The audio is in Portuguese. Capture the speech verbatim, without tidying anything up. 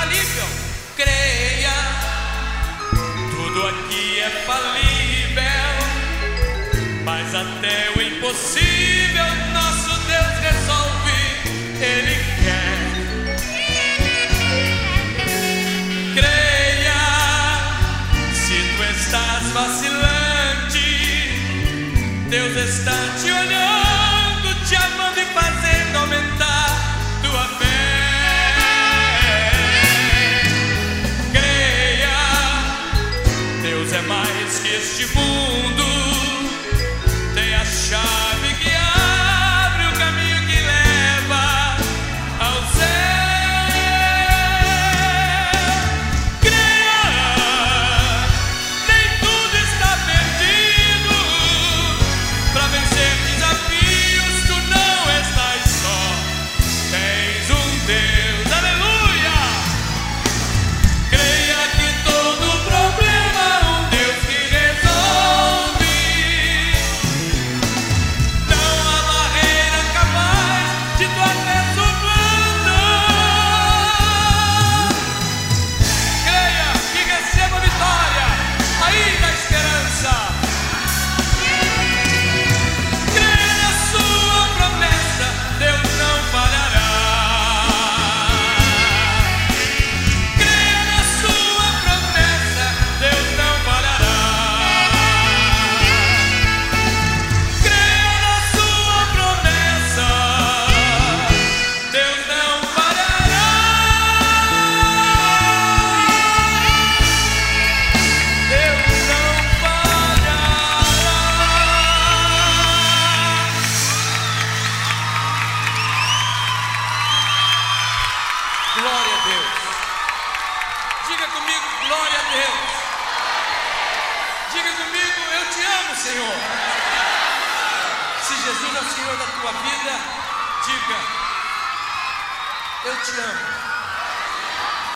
infalível. Creia, tudo aqui é falível, mas até o impossível nosso Deus resolve. Ele quer. Creia, se tu estás vacilante, Deus está te olhando, te amando e fazendo aumentar tua fé. Creia, Deus é mais que este mundo, tem a chave que abre o caminho que leva ao céu. Creia, nem tudo está perdido. Para vencer desafios, tu não estás só. Tens um Deus, aleluia. Creia que todo problema um Deus que resolve. Não há barreira capaz de tua fé suplantar. Creia que receba a vitória aí da esperança. Creia na sua promessa, Deus não falhará. Creia na sua promessa, Deus não falhará. Creia na sua promessa, Deus não falhará. Deus não falhará. Glória a Deus. Diga comigo, glória a Deus. Diga comigo, eu te amo, Senhor. Se Jesus é o Senhor da tua vida, diga, eu te amo.